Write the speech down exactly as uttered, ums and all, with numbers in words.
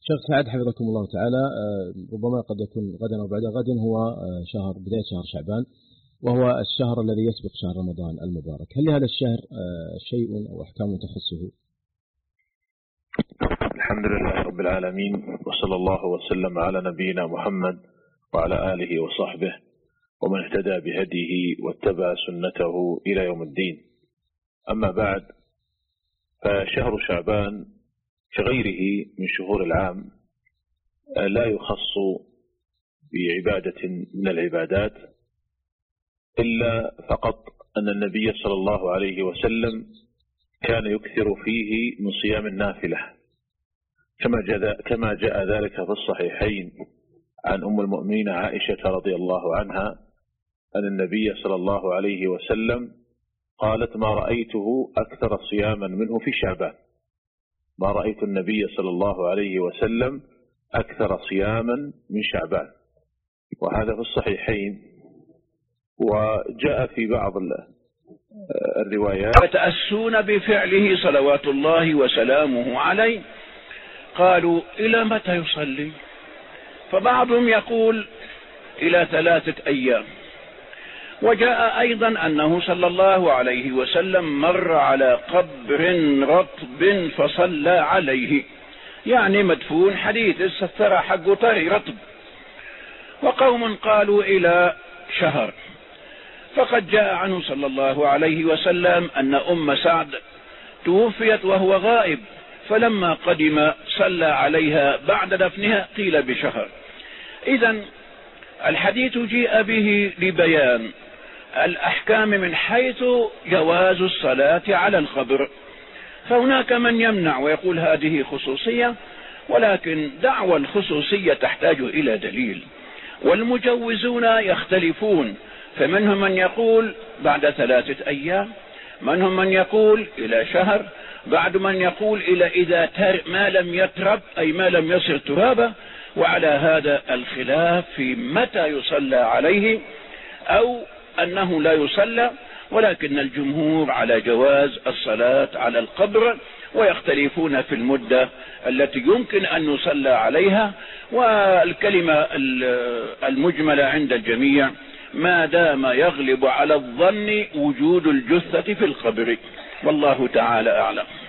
شيخ سعد حفظكم الله تعالى، ربما قد يكون غدا أو بعد غد هو شهر بداية شهر شعبان، وهو الشهر الذي يسبق شهر رمضان المبارك. هل لهذا الشهر شيء أو أحكام تخصه؟ الحمد لله رب العالمين، وصلى الله وسلم على نبينا محمد وعلى آله وصحبه ومن اهتدى بهديه واتبع سنته إلى يوم الدين. أما بعد، فشهر شعبان كغيره من شهور العام لا يخص بعبادة من العبادات، إلا فقط أن النبي صلى الله عليه وسلم كان يكثر فيه من صيام النافلة، كما جاء, كما جاء ذلك في الصحيحين عن أم المؤمنين عائشة رضي الله عنها أن النبي صلى الله عليه وسلم قالت: ما رأيته أكثر صياما منه في شعبان. ما رأيت النبي صلى الله عليه وسلم أكثر صياما من شعبان، وهذا في الصحيحين. وجاء في بعض الروايات: يتأسون بفعله صلوات الله وسلامه عليه. قالوا: إلى متى يصلي؟ فبعضهم يقول: إلى ثلاثة أيام. وجاء أيضا أنه صلى الله عليه وسلم مر على قبر رطب فصلى عليه، يعني مدفون حديث السترة حقه طري رطب. وقوم قالوا إلى شهر. فقد جاء عنه صلى الله عليه وسلم أن أم سعد توفيت وهو غائب، فلما قدم صلى عليها بعد دفنها قيل بشهر. إذن الحديث جيء به لبيان الأحكام من حيث جواز الصلاة على القبر. فهناك من يمنع ويقول هذه خصوصية، ولكن دعوى الخصوصية تحتاج إلى دليل، والمجوزون يختلفون، فمنهم من يقول بعد ثلاثة أيام، منهم من يقول إلى شهر، بعد من يقول إلى إذا تر ما لم يترب، أي ما لم يصير ترابا. وعلى هذا الخلاف في متى يصلى عليه أو أنه لا يصلى، ولكن الجمهور على جواز الصلاة على القبر، ويختلفون في المدة التي يمكن أن يصلى عليها. والكلمة المجملة عند الجميع ما دام يغلب على الظن وجود الجثة في القبر، والله تعالى أعلم.